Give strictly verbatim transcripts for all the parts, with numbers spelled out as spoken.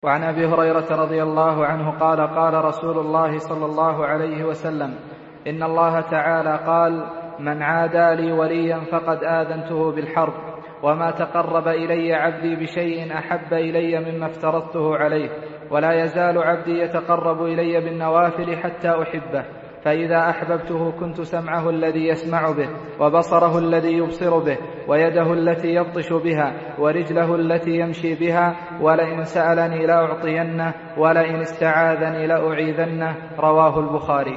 وعن أبي هريرة رضي الله عنه قال قال رسول الله صلى الله عليه وسلم: إن الله تعالى قال: من عادى لي وليا فقد آذنته بالحرب، وما تقرب إلي عبدي بشيء أحب إلي مما افترضته عليه، ولا يزال عبدي يتقرب إلي بالنوافل حتى أحبه، فإذا أحببته كنت سمعه الذي يسمع به، وبصره الذي يبصر به، ويده التي يبطش بها، ورجله التي يمشي بها، ولئن سألني لأعطينه، ولئن استعاذني لأعيذنه. رواه البخاري.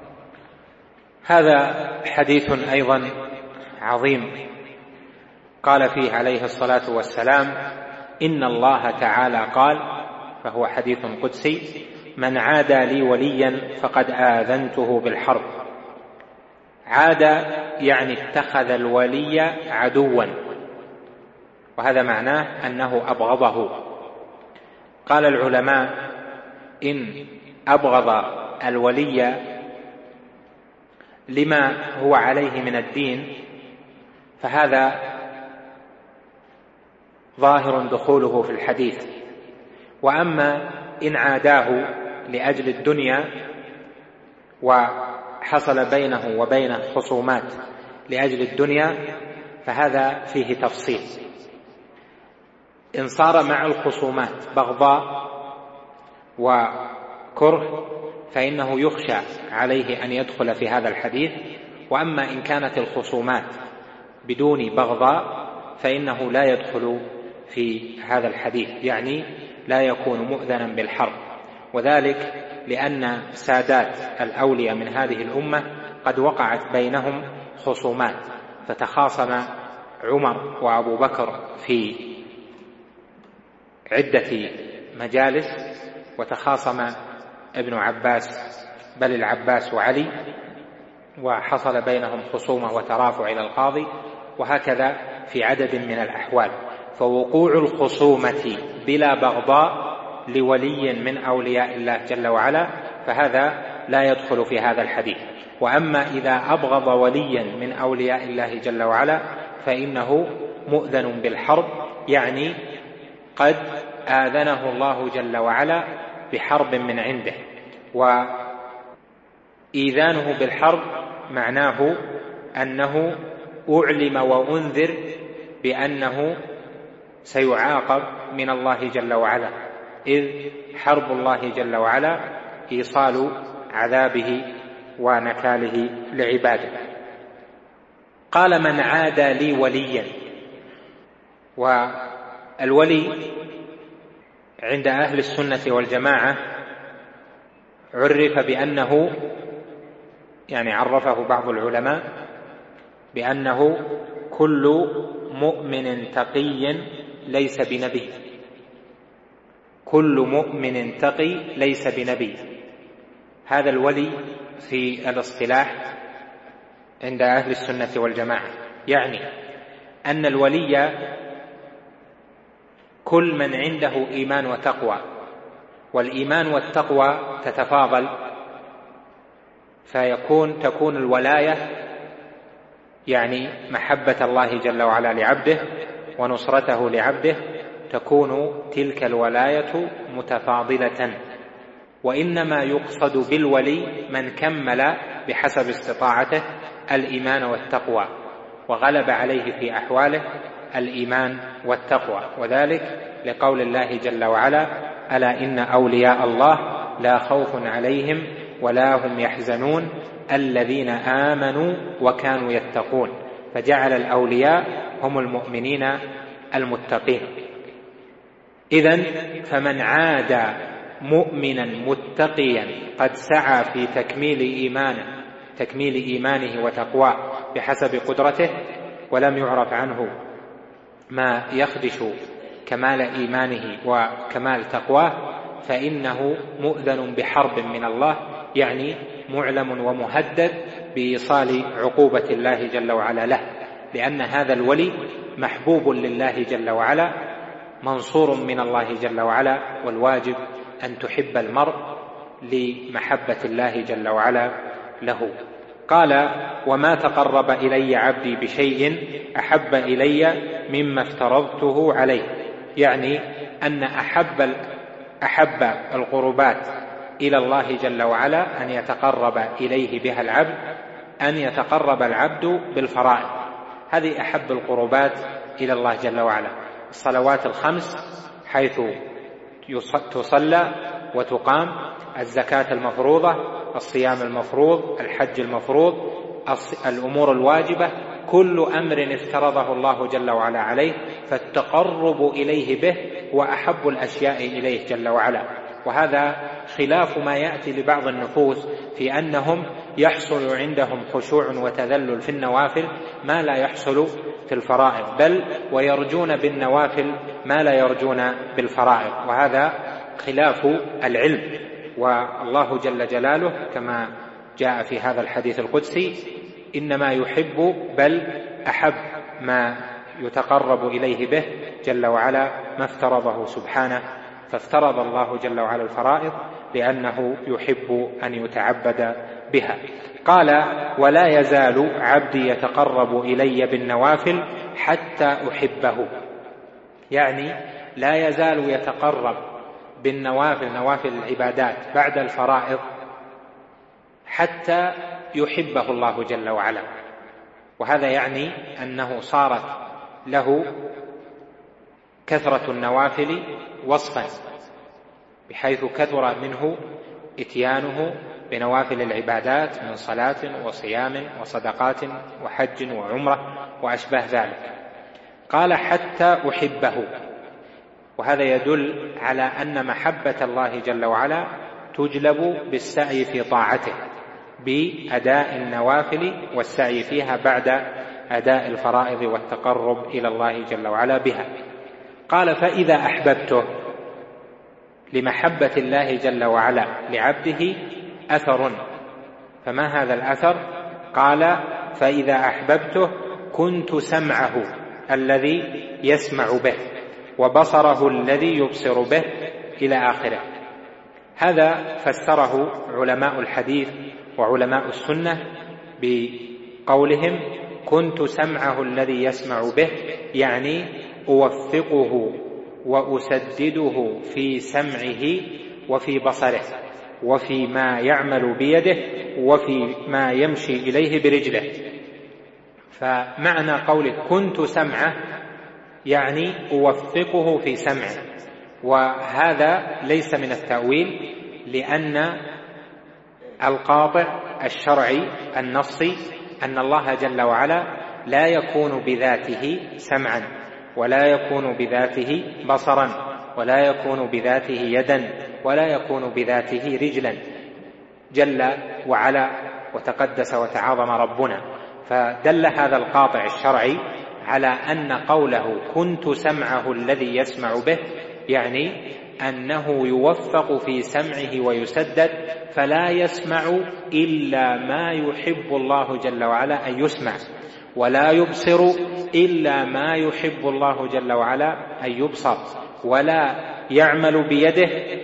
هذا حديث أيضا عظيم قال فيه عليه الصلاة والسلام: إن الله تعالى قال، فهو حديث قدسي: من عادى لي وليا فقد آذنته بالحرب. عادى يعني اتخذ الولي عدوا، وهذا معناه أنه أبغضه. قال العلماء: إن أبغض الولي لما هو عليه من الدين فهذا ظاهر دخوله في الحديث، وأما إن عاداه لأجل الدنيا وحصل بينه وبينه خصومات لأجل الدنيا فهذا فيه تفصيل. إن صار مع الخصومات بغضاء وكره فإنه يخشى عليه أن يدخل في هذا الحديث، وأما إن كانت الخصومات بدون بغضاء فإنه لا يدخل في هذا الحديث، يعني لا يكون مؤذنا بالحرب. وذلك لأن سادات الأولياء من هذه الأمة قد وقعت بينهم خصومات، فتخاصم عمر وأبو بكر في عدة مجالس، وتخاصم ابن عباس بل العباس وعلي، وحصل بينهم خصومة وترافع إلى القاضي، وهكذا في عدد من الأحوال. فوقوع الخصومة بلا بغضاء لولي من أولياء الله جل وعلا فهذا لا يدخل في هذا الحديث. وأما إذا أبغض وليا من أولياء الله جل وعلا فإنه مؤذن بالحرب، يعني قد آذنه الله جل وعلا بحرب من عنده. وإيذانه بالحرب معناه أنه أعلم وأنذر بأنه سيعاقب من الله جل وعلا، إذ حرب الله جل وعلا إيصال عذابه ونكاله لعباده. قال: من عادى لي وليا. والولي عند أهل السنة والجماعة عرف بأنه، يعني عرفه بعض العلماء بأنه كل مؤمن تقي ليس بنبي، كل مؤمن تقي ليس بنبي. هذا الولي في الاصطلاح عند أهل السنة والجماعة، يعني أن الولي كل من عنده إيمان وتقوى، والإيمان والتقوى تتفاضل، فيكون تكون الولاية يعني محبة الله جل وعلا لعبده ونصرته لعبده، تكون تلك الولاية متفاضلة. وإنما يقصد بالولي من كمل بحسب استطاعته الإيمان والتقوى، وغلب عليه في أحواله الإيمان والتقوى، وذلك لقول الله جل وعلا: ألا إن أولياء الله لا خوف عليهم ولا هم يحزنون الذين آمنوا وكانوا يتقون. فجعل الأولياء هم المؤمنين المتقين. إذن فمن عادى مؤمنا متقيا قد سعى في تكميل إيمانه تكميل إيمانه وتقواه بحسب قدرته، ولم يعرف عنه ما يخدش كمال إيمانه وكمال تقواه، فإنه مؤذن بحرب من الله، يعني معلم ومهدد بإيصال عقوبة الله جل وعلا له، لأن هذا الولي محبوب لله جل وعلا، منصور من الله جل وعلا، والواجب أن تحب المرء لمحبة الله جل وعلا له. قال: وما تقرب إلي عبدي بشيء أحب إلي مما افترضته عليه، يعني أن أحب أحب القربات إلى الله جل وعلا أن يتقرب إليه بها العبد أن يتقرب العبد بالفرائض. هذه أحب القربات إلى الله جل وعلا، الصلوات الخمس حيث تصلى وتقام، الزكاة المفروضة، الصيام المفروض، الحج المفروض، الأمور الواجبة، كل أمر افترضه الله جل وعلا عليه، فالتقرب إليه به وأحب الأشياء إليه جل وعلا. وهذا خلاف ما يأتي لبعض النفوس في أنهم يحصل عندهم خشوع وتذلل في النوافل ما لا يحصل في الفرائض، بل ويرجون بالنوافل ما لا يرجون بالفرائض، وهذا خلاف العلم. والله جل جلاله كما جاء في هذا الحديث القدسي إنما يحب بل أحب ما يتقرب إليه به جل وعلا ما افترضه سبحانه، فافترض الله جل وعلا الفرائض لأنه يحب أن يتعبد بها. قال: ولا يزال عبدي يتقرب إلي بالنوافل حتى أحبه، يعني لا يزال يتقرب بالنوافل، نوافل العبادات بعد الفرائض، حتى يحبه الله جل وعلا. وهذا يعني أنه صارت له كثرة النوافل وصفا، بحيث كثر منه إتيانه بنوافل العبادات من صلاة وصيام وصدقات وحج وعمرة وأشباه ذلك. قال: حتى أحبه، وهذا يدل على أن محبة الله جل وعلا تجلب بالسعي في طاعته، بأداء النوافل والسعي فيها بعد أداء الفرائض والتقرب إلى الله جل وعلا بها. قال: فإذا أحببته، لمحبة الله جل وعلا لعبده أثر، فما هذا الأثر؟ قال: فإذا أحببته كنت سمعه الذي يسمع به، وبصره الذي يبصر به، إلى آخره. هذا فسره علماء الحديث وعلماء السنة بقولهم: كنت سمعه الذي يسمع به، يعني أوفقه وأسدده في سمعه وفي بصره وفي ما يعمل بيده وفي ما يمشي إليه برجله. فمعنى قوله كنت سمعه يعني أوفقه في سمعه، وهذا ليس من التأويل، لأن القاطع الشرعي النصي أن الله جل وعلا لا يكون بذاته سمعا، ولا يكون بذاته بصرا، ولا يكون بذاته يدا، ولا يكون بذاته رجلا، جل وعلا وتقدس وتعاظم ربنا. فدل هذا القاطع الشرعي على أن قوله كنت سمعه الذي يسمع به يعني أنه يوفق في سمعه ويسدد، فلا يسمع إلا ما يحب الله جل وعلا أن يسمع، ولا يبصر إلا ما يحب الله جل وعلا أن يبصر، ولا يعمل بيده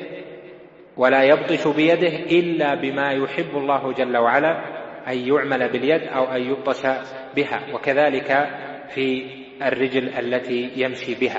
ولا يبطش بيده إلا بما يحب الله جل وعلا أن يعمل باليد أو أن يبطش بها، وكذلك في الرجل التي يمشي بها.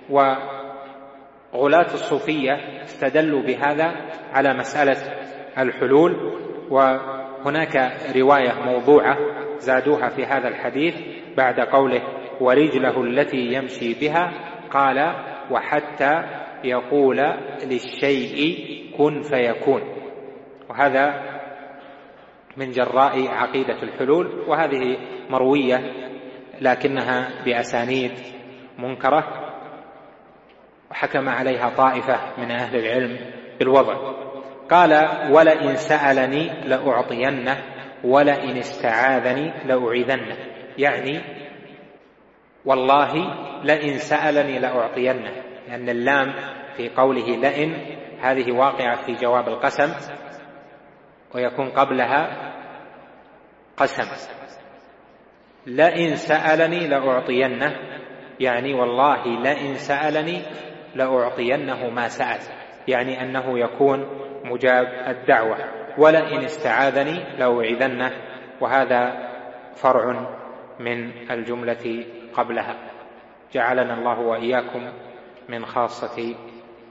وغلاة الصوفية استدلوا بهذا على مسألة الحلول، وهناك رواية موضوعة زادوها في هذا الحديث بعد قوله ورجله التي يمشي بها، قال وحتى يقول للشيء كن فيكون. وهذا من جراء عقيدة الحلول، وهذه مروية لكنها بأسانيد منكرة، وحكم عليها طائفة من أهل العلم بالوضع. قال ولئن سألني لأعطينه ولئن استعاذني لأعيذنه، يعني والله لئن سألني لأعطينه، لأن اللام في قوله لئن هذه واقعة في جواب القسم، ويكون قبلها قسم. لئن سألني لأعطينه يعني والله لئن سألني لأعطينه ما سأل، يعني أنه يكون مجاب الدعوة. ولئن استعاذني لأعيذنه، وهذا فرع من الجملة قبلها. جعلنا الله وإياكم من خاصة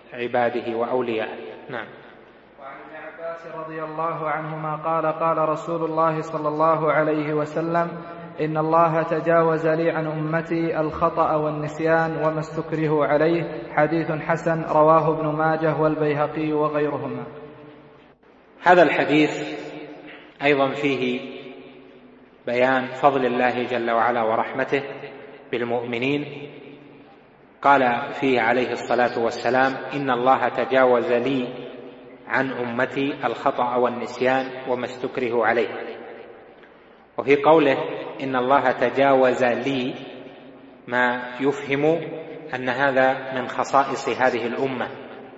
عباده وأوليائه. نعم. وعن ابن عباس رضي الله عنهما قال قال رسول الله صلى الله عليه وسلم: إن الله تجاوز لي عن أمتي الخطأ والنسيان وما استكرهوا عليه. حديث حسن رواه ابن ماجه والبيهقي وغيرهما. هذا الحديث أيضا فيه بيان فضل الله جل وعلا ورحمته بالمؤمنين. قال فيه عليه الصلاة والسلام: إن الله تجاوز لي عن أمتي الخطأ والنسيان وما استكرهوا عليه. وفي قوله إن الله تجاوز لي ما يفهم أن هذا من خصائص هذه الأمة،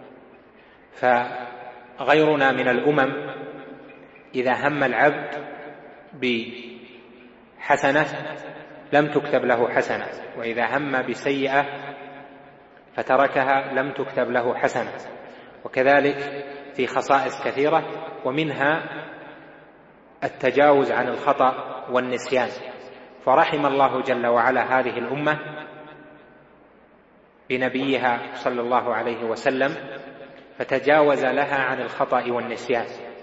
فغيرنا من الأمم إذا هم العبد بحسنة لم تكتب له حسنة، وإذا هم بسيئة فتركها لم تكتب له حسنة، وكذلك في خصائص كثيرة، ومنها التجاوز عن الخطأ والنسيان. فرحم الله جل وعلا هذه الأمة بنبيها صلى الله عليه وسلم فتجاوز لها عن الخطأ والنسيان.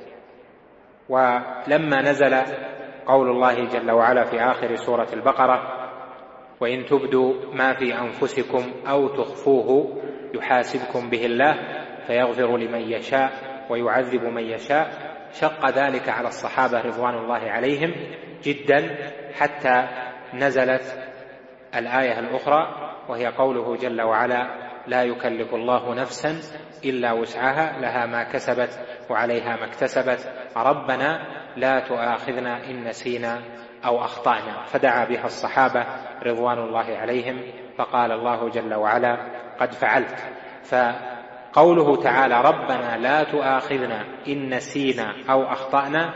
ولما نزل قول الله جل وعلا في آخر سورة البقرة: وإن تبدوا ما في أنفسكم أو تخفوه يحاسبكم به الله فيغفر لمن يشاء ويعذب من يشاء، شق ذلك على الصحابة رضوان الله عليهم جدا، حتى نزلت الآية الأخرى وهي قوله جل وعلا: لا يكلف الله نفسا إلا وسعها لها ما كسبت وعليها ما اكتسبت ربنا لا تؤاخذنا إن نسينا أو أخطأنا. فدعا بها الصحابة رضوان الله عليهم، فقال الله جل وعلا: قد فعلت. فقوله تعالى: ربنا لا تؤاخذنا إن نسينا أو أخطأنا،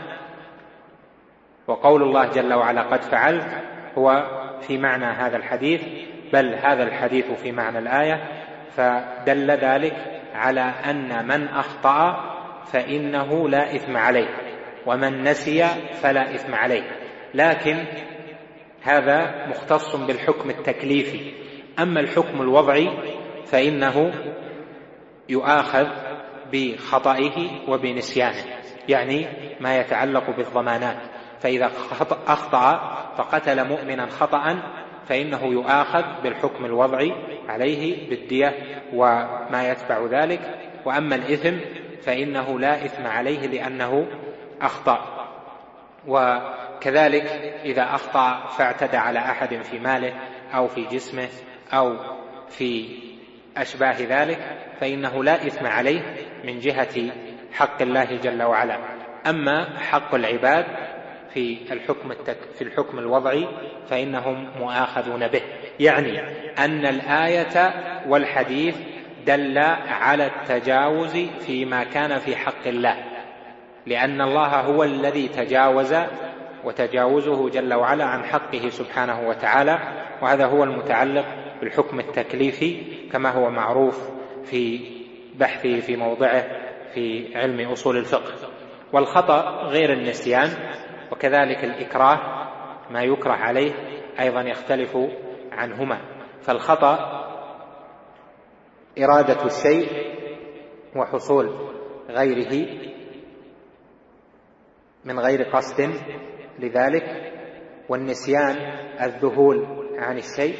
وقول الله جل وعلا قد فعلت، هو في معنى هذا الحديث، بل هذا الحديث في معنى الآية. فدل ذلك على أن من أخطأ فإنه لا إثم عليه، ومن نسي فلا إثم عليه، لكن هذا مختص بالحكم التكليفي. أما الحكم الوضعي فإنه يؤاخذ بخطئه وبنسيانه، يعني ما يتعلق بالضمانات. فإذا أخطأ فقتل مؤمنا خطأ فإنه يؤاخذ بالحكم الوضعي عليه بالدية وما يتبع ذلك. وأما الإثم فإنه لا إثم عليه لأنه أخطأ. وكذلك إذا أخطأ فاعتدى على أحد في ماله أو في جسمه أو في أشباه ذلك فإنه لا إثم عليه من جهة حق الله جل وعلا. أما حق العباد في الحكم في الحكم الوضعي فإنهم مؤاخذون به، يعني أن الآية والحديث دل على التجاوز فيما كان في حق الله، لأن الله هو الذي تجاوز، وتجاوزه جل وعلا عن حقه سبحانه وتعالى، وهذا هو المتعلق بالحكم التكليفي كما هو معروف في بحثه في موضعه في علم أصول الفقه. والخطأ غير النسيان، وكذلك الإكراه ما يكره عليه أيضا يختلف عنهما. فالخطأ إرادة الشيء وحصول غيره من غير قصد لذلك، والنسيان الذهول عن الشيء،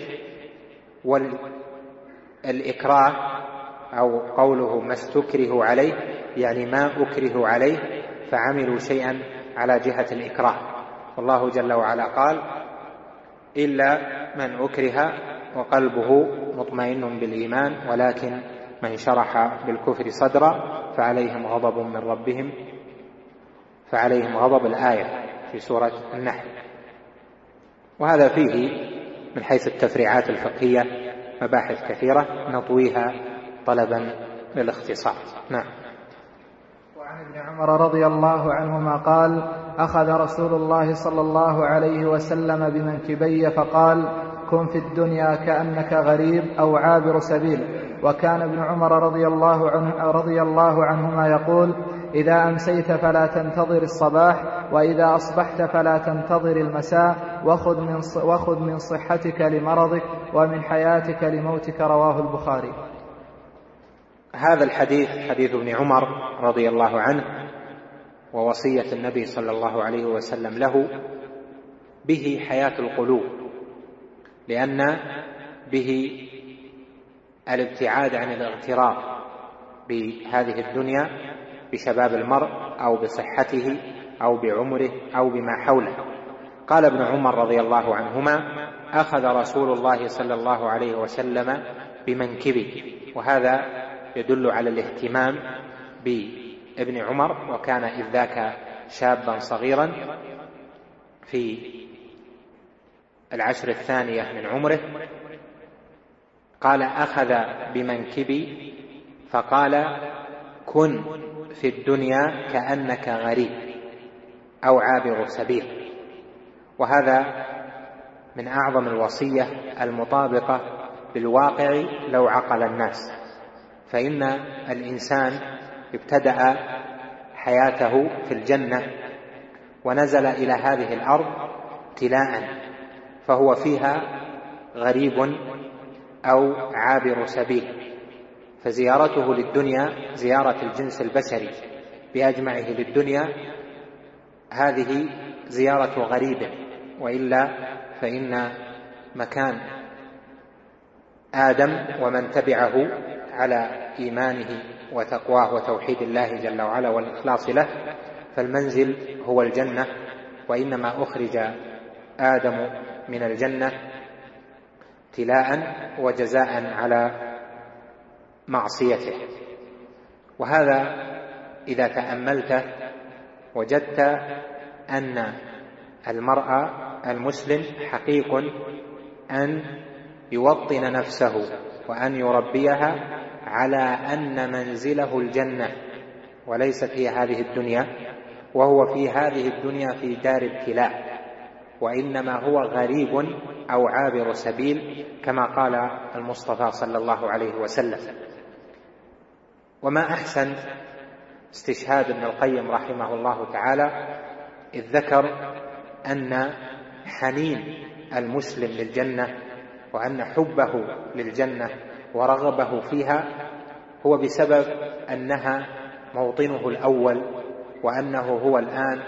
والإكراه أو قوله ما استكره عليه يعني ما أكره عليه فعملوا شيئا على جهة الإكراه. والله جل وعلا قال: إلا من أكره وقلبه مطمئن بالإيمان ولكن من شرح بالكفر صدرا فعليهم غضب من ربهم فعليهم غضب، الآية في سورة النحل. وهذا فيه من حيث التفريعات الفقهية مباحث كثيرة نطويها طلبا للاختصار. نعم. وعن ابن عمر رضي الله عنهما قال: أخذ رسول الله صلى الله عليه وسلم بمنكبي فقال: كن في الدنيا كأنك غريب أو عابر سبيل. وكان ابن عمر رضي الله عنه رضي الله عنهما يقول: إذا أمسيت فلا تنتظر الصباح، وإذا أصبحت فلا تنتظر المساء، وخذ من وخذ من صحتك لمرضك ومن حياتك لموتك. رواه البخاري. هذا الحديث حديث ابن عمر رضي الله عنه ووصية النبي صلى الله عليه وسلم له به حياة القلوب، لأن به الابتعاد عن الاغترار بهذه الدنيا بشباب المرء أو بصحته أو بعمره أو بما حوله. قال ابن عمر رضي الله عنهما: أخذ رسول الله صلى الله عليه وسلم بمنكبي، وهذا يدل على الاهتمام بابن عمر، وكان إذ ذاك شابا صغيرا في العشر الثانية من عمره. قال: أخذ بمنكبي فقال: كن في الدنيا كأنك غريب أو عابر سبيل. وهذا من أعظم الوصية المطابقة للواقع لو عقل الناس، فإن الإنسان ابتدأ حياته في الجنة ونزل إلى هذه الأرض ابتلاء، فهو فيها غريب أو عابر سبيل، فزيارته للدنيا زيارة الجنس البشري بأجمعه للدنيا هذه زيارة غريب، وإلا فإن مكان آدم ومن تبعه على إيمانه وتقواه وتوحيد الله جل وعلا والإخلاص له فالمنزل هو الجنة، وإنما أخرج آدم من الجنة ابتلاء وجزاء على معصيته. وهذا إذا تأملته وجدت أن المرء المسلم حقيق أن يوطن نفسه وأن يربيها على أن منزله الجنة وليست هي هذه الدنيا، وهو في هذه الدنيا في دار ابتلاء، وإنما هو غريب أو عابر سبيل كما قال المصطفى صلى الله عليه وسلم. وما أحسن استشهاد ابن القيم رحمه الله تعالى إذ ذكر أن حنين المسلم للجنة وأن حبه للجنة ورغبه فيها هو بسبب أنها موطنه الأول، وأنه هو الآن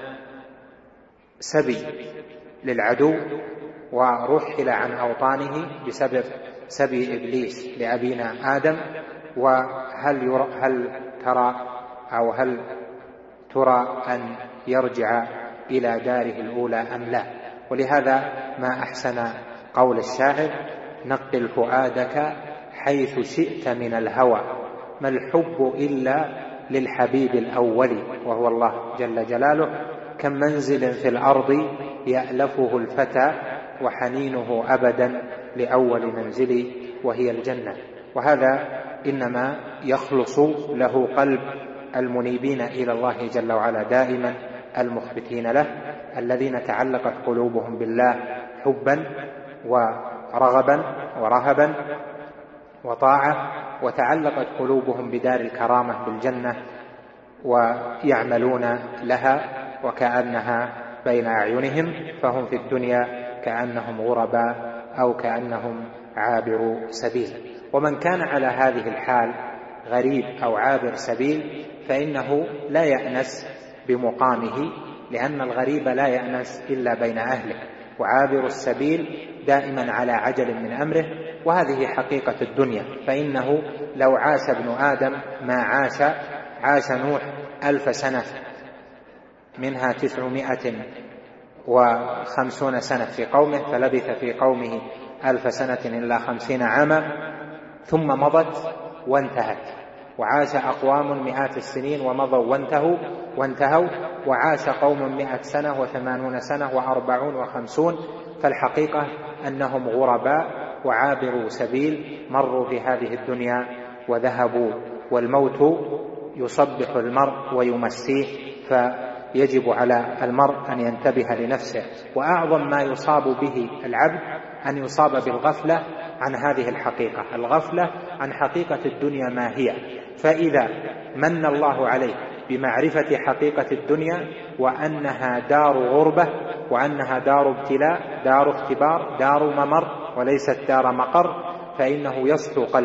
سبي للعدو ورحل عن أوطانه بسبب سبي إبليس لأبينا آدم. وهل يرى هل ترى أو هل ترى أن يرجع إلى داره الأولى أم لا؟ ولهذا ما أحسن قول الشاعر: نقل فؤادك حيث شئت من الهوى، ما الحب إلا للحبيب الأول وهو الله جل جلاله، كم منزل في الأرض يألفه الفتى وحنينه أبدا لأول منزل وهي الجنة. وهذا إنما يخلص له قلب المنيبين إلى الله جل وعلا دائما المخبتين له، الذين تعلقت قلوبهم بالله حبا ورغبا ورهبا وطاعة، وتعلقت قلوبهم بدار الكرامة بالجنة ويعملون لها وكأنها بين أعينهم، فهم في الدنيا كأنهم غرباء أو كأنهم عابر سبيل. ومن كان على هذه الحال غريب أو عابر سبيل فإنه لا يأنس بمقامه، لأن الغريب لا يأنس إلا بين أهله، وعابر السبيل دائما على عجل من أمره، وهذه حقيقة الدنيا. فإنه لو عاش ابن آدم ما عاش عاش نوح ألف سنة منها تسعمائة وخمسون سنة في قومه، فلبث في قومه ألف سنة إلا خمسين عاما ثم مضت وانتهت، وعاش أقوام مئات السنين ومضوا وانتهوا وانتهوا وعاش قوم مئة سنة وثمانون سنة وأربعون وخمسون. فالحقيقة أنهم غرباء وعابروا سبيل، مروا في هذه الدنيا وذهبوا، والموت يصبح المرء ويمسيه، فيجب على المرء أن ينتبه لنفسه. وأعظم ما يصاب به العبد أن يصاب بالغفلة عن هذه الحقيقة، الغفلة عن حقيقة الدنيا ما هي. فإذا من الله عليه بمعرفة حقيقة الدنيا وأنها دار غربة وأنها دار ابتلاء، دار اختبار، دار ممر وليست دار مقر، فإنه يصحو قلبه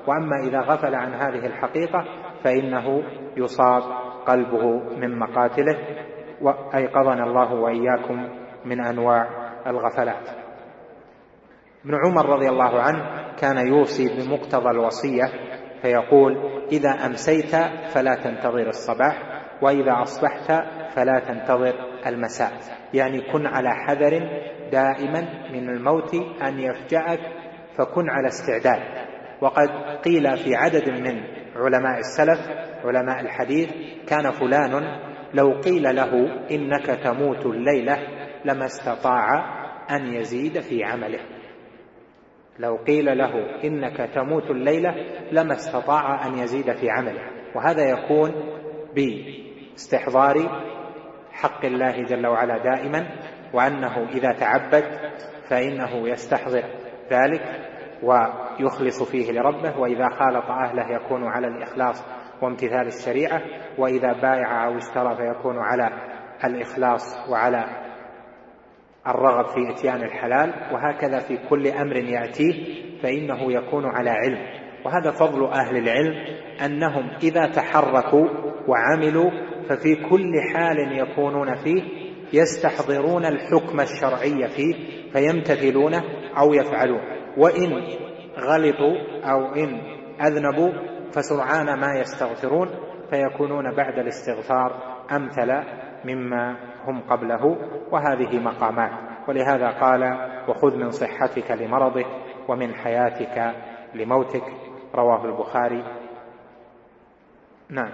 وأما إذا غفل عن هذه الحقيقة فإنه يصاب قلبه من مقاتله، وأيقظنا الله وإياكم من أنواع الغفلات. ابن عمر رضي الله عنه كان يوصي بمقتضى الوصية فيقول: إذا أمسيت فلا تنتظر الصباح، وإذا أصبحت فلا تنتظر المساء، يعني كن على حذر دائما من الموت أن يفجأك، فكن على استعداد. وقد قيل في عدد من علماء السلف علماء الحديث: كان فلان لو قيل له إنك تموت الليلة لما استطاع أن يزيد في عمله. لو قيل له إنك تموت الليلة لما استطاع أن يزيد في عمله. وهذا يكون باستحضار حق الله جل وعلا دائما، وأنه إذا تعبد فإنه يستحضر ذلك ويخلص فيه لربه، وإذا خالط أهله يكون على الإخلاص وامتثال الشريعة، وإذا بايع أو اشترى فيكون على الإخلاص وعلى الرغب في إتيان الحلال. وهكذا في كل أمر يأتيه فإنه يكون على علم. وهذا فضل أهل العلم، أنهم إذا تحركوا وعملوا ففي كل حال يكونون فيه يستحضرون الحكم الشرعي فيه فيمتثلونه أو يفعلون، وإن غلطوا أو إن أذنبوا فسرعان ما يستغفرون، فيكونون بعد الاستغفار أمثل مما هم قبله. وهذه مقامات، ولهذا قال: وخذ من صحتك لمرضك ومن حياتك لموتك، رواه البخاري. نعم.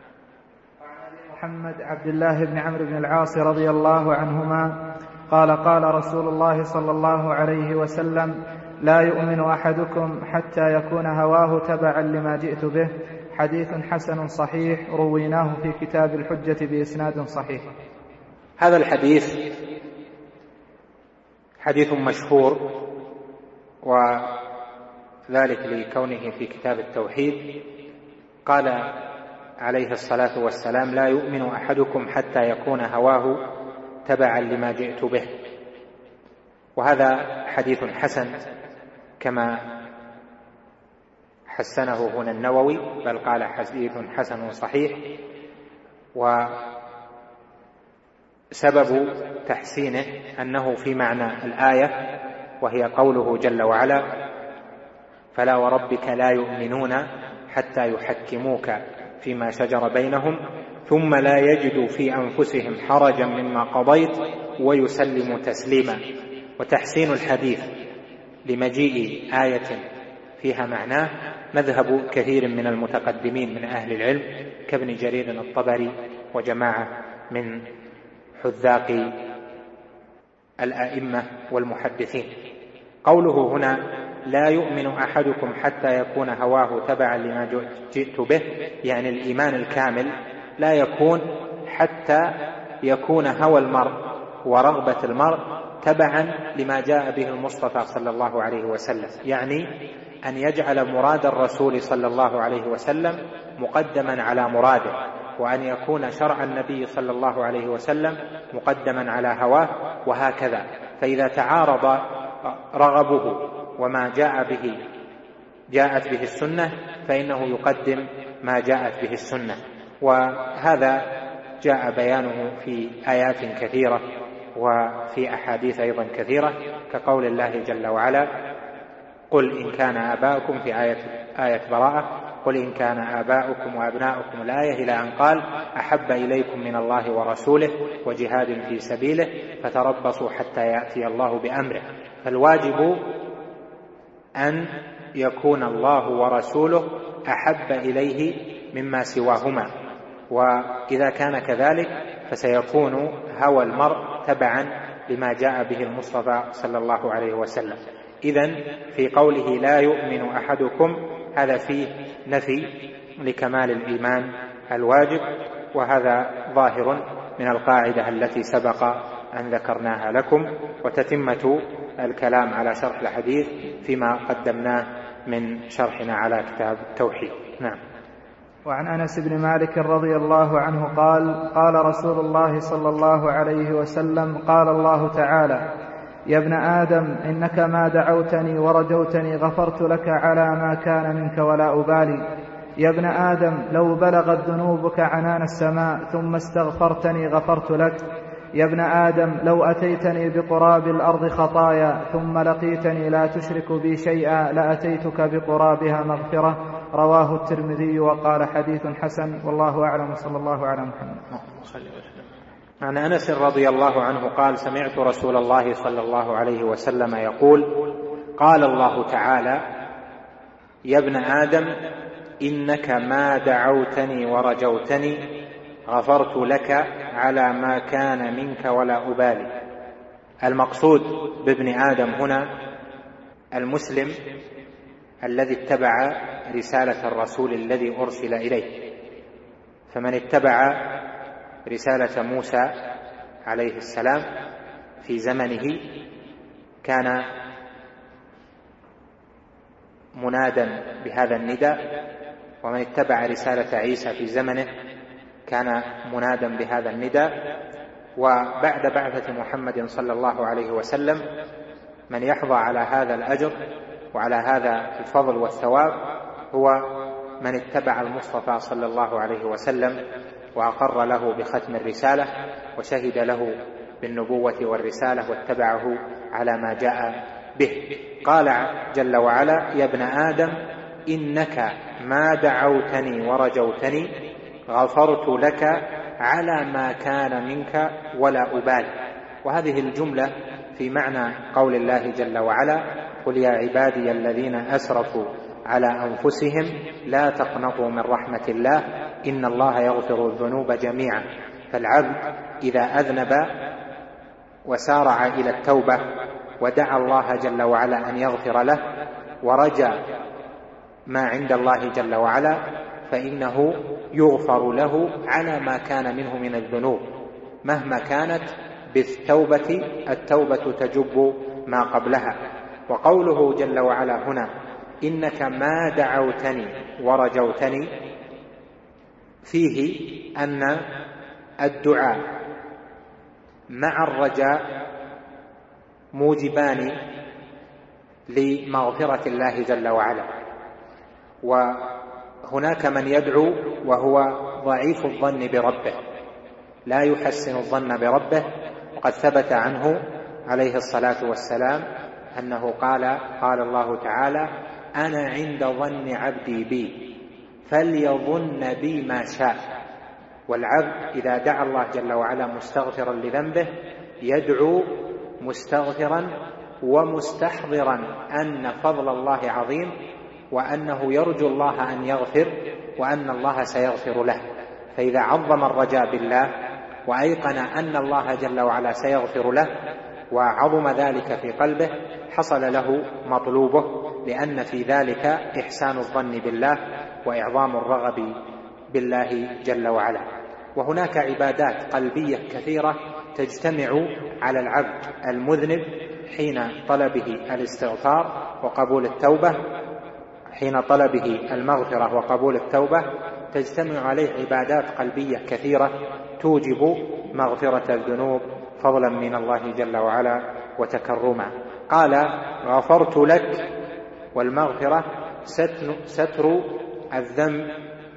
محمد عبد الله بن عمرو بن العاص رضي الله عنهما قال: قال رسول الله صلى الله عليه وسلم: لا يؤمن أحدكم حتى يكون هواه تبعا لما جئت به. حديث حسن صحيح رويناه في كتاب الحجة بإسناد صحيح. هذا الحديث حديث مشهور، وذلك لكونه في كتاب التوحيد. قال عليه الصلاة والسلام: لا يؤمن أحدكم حتى يكون هواه تبعا لما جئت به. وهذا حديث حسن كما حسنه هنا النووي، بل قال حديث حسن صحيح. وسبب تحسينه أنه في معنى الآية، وهي قوله جل وعلا: فلا وربك لا يؤمنون حتى يحكموك فيما شجر بينهم ثم لا يجدوا في أنفسهم حرجا مما قضيت ويسلموا تسليما. وتحسين الحديث لمجيء آية فيها معناه مذهب كثير من المتقدمين من أهل العلم كابن جرير الطبري وجماعة من حذاق الآئمة والمحدثين. قوله هنا: لا يؤمن أحدكم حتى يكون هواه تبعا لما جئت به، يعني الإيمان الكامل لا يكون حتى يكون هوى المرء ورغبة المرء تبعا لما جاء به المصطفى صلى الله عليه وسلم، يعني أن يجعل مراد الرسول صلى الله عليه وسلم مقدما على مراده، وأن يكون شرع النبي صلى الله عليه وسلم مقدما على هواه، وهكذا. فإذا تعارض رغبه وما جاء به جاءت به السنة فإنه يقدم ما جاءت به السنة. وهذا جاء بيانه في آيات كثيرة وفي أحاديث أيضا كثيرة، كقول الله جل وعلا: قل إن كان آباؤكم، في آية, آية براءة: قل إن كان آباؤكم وأبناؤكم، الآية، إلى أن قال: أحب إليكم من الله ورسوله وجهاد في سبيله فتربصوا حتى يأتي الله بأمره. فالواجب أن يكون الله ورسوله أحب إليه مما سواهما، وإذا كان كذلك فسيكون هوى المرء تبعا لما جاء به المصطفى صلى الله عليه وسلم. إذن في قوله لا يؤمن أحدكم هذا فيه نفي لكمال الإيمان الواجب، وهذا ظاهر من القاعدة التي سبق أن ذكرناها لكم، وتتمة الكلام على شرح الحديث فيما قدمناه من شرحنا على كتاب التوحيد. نعم. وعن أنس بن مالك رضي الله عنه قال: قال رسول الله صلى الله عليه وسلم: قال الله تعالى: يا ابن آدم إنك ما دعوتني ورجوتني غفرت لك على ما كان منك ولا أبالي. يا ابن آدم لو بلغت ذنوبك عنان السماء ثم استغفرتني غفرت لك. يا ابن آدم لو أتيتني بقراب الأرض خطايا ثم لقيتني لا تشرك بي شيئا لأتيتك بقرابها مغفرة. رواه الترمذي وقال حديث حسن، والله أعلم، صلى الله على محمد. عن أنس رضي الله عنه قال: سمعت رسول الله صلى الله عليه وسلم يقول: قال الله تعالى: يا ابن آدم إنك ما دعوتني ورجوتني غفرت لك على ما كان منك ولا أبالي. المقصود بابن آدم هنا المسلم الذي اتبع رسالة الرسول الذي أرسل إليه، فمن اتبع رسالة موسى عليه السلام في زمنه كان منادا بهذا النداء، ومن اتبع رسالة عيسى في زمنه كان منادا بهذا النداء. وبعد بعثة محمد صلى الله عليه وسلم من يحظى على هذا الأجر وعلى هذا الفضل والثواب هو من اتبع المصطفى صلى الله عليه وسلم وأقر له بختم الرسالة وشهد له بالنبوة والرسالة واتبعه على ما جاء به. قال جل وعلا: يا ابن آدم إنك ما دعوتني ورجوتني غفرت لك على ما كان منك ولا أبالي. وهذه الجملة في معنى قول الله جل وعلا: قل يا عبادي الذين أسرفوا على أنفسهم لا تقنطوا من رحمة الله إن الله يغفر الذنوب جميعا. فالعبد إذا أذنب وسارع إلى التوبة ودعا الله جل وعلا أن يغفر له ورجى ما عند الله جل وعلا فإنه يغفر له على ما كان منه من الذنوب مهما كانت بالتوبة. التوبة تجب ما قبلها. وقوله جل وعلا هنا: إنك ما دعوتني ورجوتني، فيه أن الدعاء مع الرجاء موجبان لمغفرة الله جل وعلا. وهناك من يدعو وهو ضعيف الظن بربه لا يحسن الظن بربه، وقد ثبت عنه عليه الصلاة والسلام أنه قال: قال الله تعالى: أنا عند ظن عبدي بي فليظن بي ما شاء. والعبد إذا دعا الله جل وعلا مستغفرا لذنبه يدعو مستغفرا ومستحضرا أن فضل الله عظيم وأنه يرجو الله أن يغفر وأن الله سيغفر له. فإذا عظم الرجاء بالله وأيقن أن الله جل وعلا سيغفر له وعظم ذلك في قلبه حصل له مطلوبه، لأن في ذلك إحسان الظن بالله وإعظام الرغب بالله جل وعلا. وهناك عبادات قلبية كثيرة تجتمع على العبد المذنب حين طلبه الاستغفار وقبول التوبة، حين طلبه المغفرة وقبول التوبة تجتمع عليه عبادات قلبية كثيرة توجب مغفرة الذنوب فضلا من الله جل وعلا وتكرما. قال: غفرت لك، والمغفرة ستر الذنب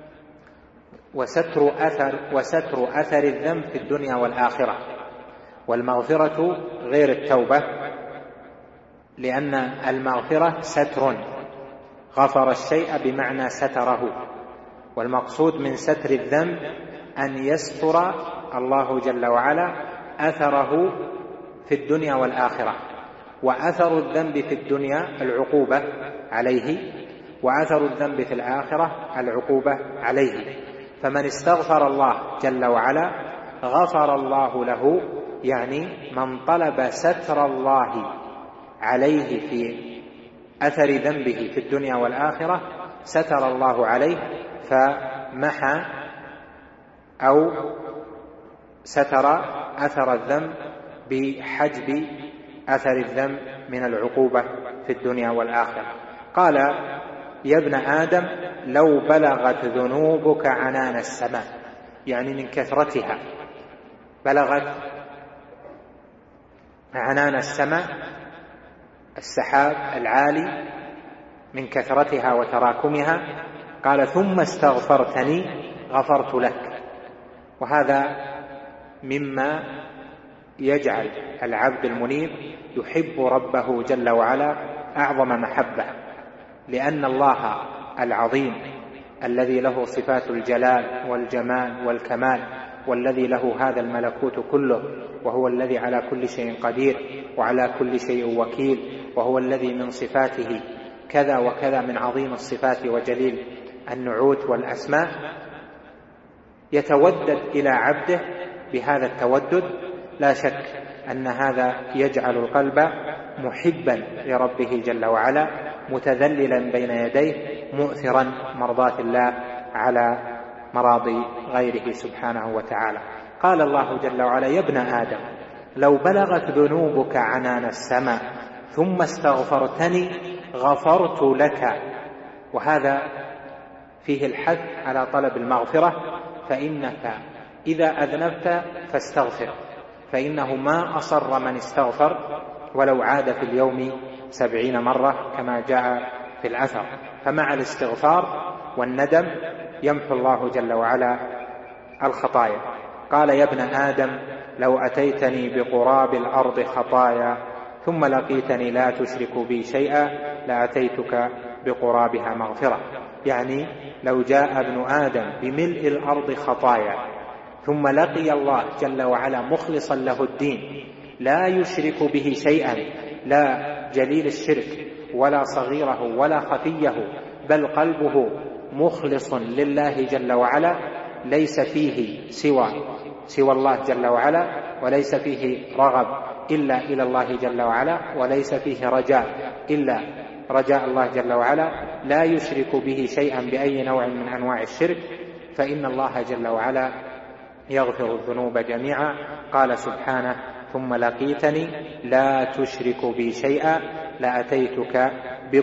وستر أثر, وستر أثر الذنب في الدنيا والآخرة. والمغفرة غير التوبة، لأن المغفرة ستر، غفر الشيء بمعنى ستره. والمقصود من ستر الذنب أن يستر الله جل وعلا أثره في الدنيا والآخرة. وأثر الذنب في الدنيا العقوبة عليه، وأثر الذنب في الآخرة العقوبة عليه. فمن استغفر الله جل وعلا غفر الله له، يعني من طلب ستر الله عليه في أثر ذنبه في الدنيا والآخرة ستر الله عليه فمحى أو ستر أثر الذنب بحجب أثر الذنب من العقوبة في الدنيا والآخرة. قال: يا ابن آدم لو بلغت ذنوبك عنان السماء، يعني من كثرتها بلغت عنان السماء السحاب العالي من كثرتها وتراكمها، قال ثم استغفرتني غفرت لك. وهذا مما يجعل العبد المنيب يحب ربه جل وعلا أعظم محبة، لأن الله العظيم الذي له صفات الجلال والجمال والكمال، والذي له هذا الملكوت كله، وهو الذي على كل شيء قدير وعلى كل شيء وكيل، وهو الذي من صفاته كذا وكذا من عظيم الصفات وجليل النعوت والأسماء، يتودد إلى عبده بهذا التودد. لا شك أن هذا يجعل القلب محبا لربه جل وعلا، متذللا بين يديه، مؤثرا مرضاة الله على مراضي غيره سبحانه وتعالى. قال الله جل وعلا: يا ابن آدم لو بلغت ذنوبك عنان السماء ثم استغفرتني غفرت لك. وهذا فيه الحث على طلب المغفرة، فإنك إذا أذنبت فاستغفر، فإنه ما أصر من استغفر ولو عاد في اليوم سبعين مرة كما جاء في الأثر. فمع الاستغفار والندم يمحو الله جل وعلا الخطايا. قال: يا ابن آدم لو أتيتني بقراب الأرض خطايا ثم لقيتني لا تشرك بي شيئا لأتيتك بقرابها مغفرة. يعني لو جاء ابن آدم بملء الأرض خطايا ثم لقي الله جل وعلا مخلصا له الدين لا يشرك به شيئا، لا جليل الشرك ولا صغيره ولا خفيه، بل قلبه مخلص لله جل وعلا، ليس فيه سوى سوى الله جل وعلا، وليس فيه رغب إلا إلى الله جل وعلا، وليس فيه رجاء إلا رجاء الله جل وعلا، لا يشرك به شيئا بأي نوع من أنواع الشرك، فإن الله جل وعلا يغفر الذنوب جميعا. قال سبحانه: ثم لقيتني لا تشرك بي شيئا لأتيتك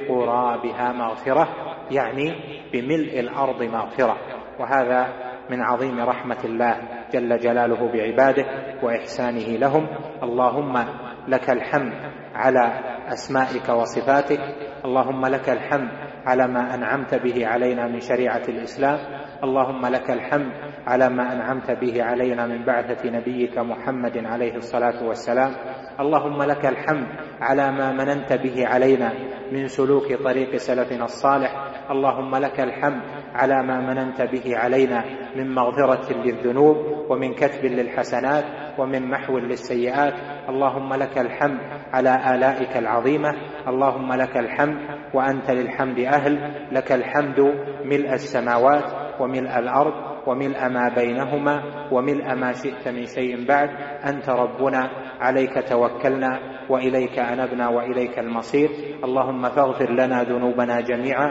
بقرابها مغفرة، يعني بملء الأرض مغفرة. وهذا من عظيم رحمة الله جل جلاله بعباده وإحسانه لهم. اللهم لك الحمد على أسمائك وصفاتك، اللهم لك الحمد على ما أنعمت به علينا من شريعة الإسلام، اللهم لك الحمد على ما أنعمت به علينا من بعثة نبيك محمد عليه الصلاة والسلام، اللهم لك الحمد على ما مننت به علينا من سلوك طريق سلفنا الصالح، اللهم لك الحمد على ما مننت به علينا من مغفرة للذنوب ومن كتب للحسنات ومن محو للسيئات، اللهم لك الحمد على آلائك العظيمة، اللهم لك الحمد وأنت للحمد أهل، لك الحمد ملء السماوات وملء الأرض وملء ما بينهما وملء ما شئت من شيء بعد، أنت ربنا عليك توكلنا وإليك أنبنا وإليك المصير، اللهم فاغفر لنا ذنوبنا جميعا،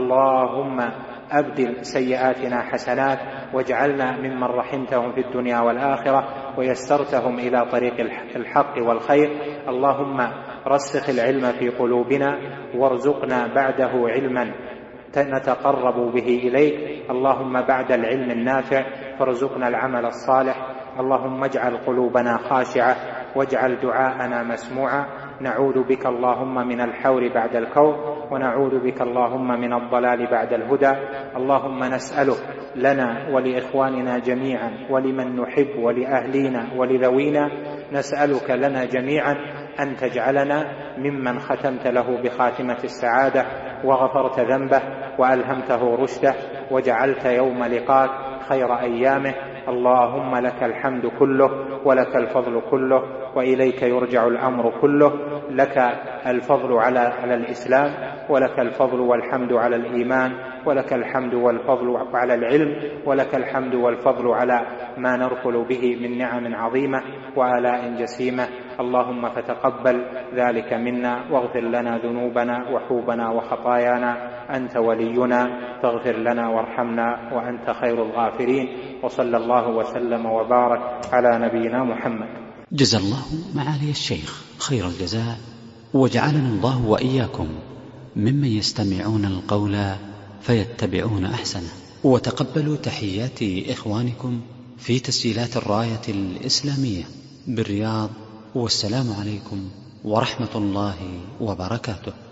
اللهم أبدل سيئاتنا حسنات واجعلنا ممن رحمتهم في الدنيا والآخرة ويسرتهم إلى طريق الحق والخير، اللهم رسخ العلم في قلوبنا وارزقنا بعده علما نتقرب به إليك، اللهم بعد العلم النافع فارزقنا العمل الصالح، اللهم اجعل قلوبنا خاشعة واجعل دعاءنا مسموعا، نعوذ بك اللهم من الحور بعد الكون ونعوذ بك اللهم من الضلال بعد الهدى، اللهم نسألك لنا ولإخواننا جميعا ولمن نحب ولأهلينا ولذوينا، نسألك لنا جميعا أن تجعلنا ممن ختمت له بخاتمة السعادة وغفرت ذنبه وألهمته رشده وجعلت يوم لقاك خير أيامه، اللهم لك الحمد كله ولك الفضل كله وإليك يرجع الأمر كله، لك الفضل على على الإسلام ولك الفضل والحمد على الإيمان ولك الحمد والفضل على العلم ولك الحمد والفضل على ما نرفل به من نعم عظيمة وآلاء جسيمة، اللهم فتقبل ذلك منا واغفر لنا ذنوبنا وحوبنا وخطايانا، أنت ولينا فاغفر لنا وارحمنا وأنت خير الغافرين، وصلى الله وسلم وبارك على نبينا محمد. جزا الله معالي الشيخ خير الجزاء، وجعلنا الله وإياكم ممن يستمعون القول فيتبعون أحسنه. وتقبلوا تحيات إخوانكم في تسجيلات الراية الإسلامية بالرياض والسلام عليكم ورحمة الله وبركاته.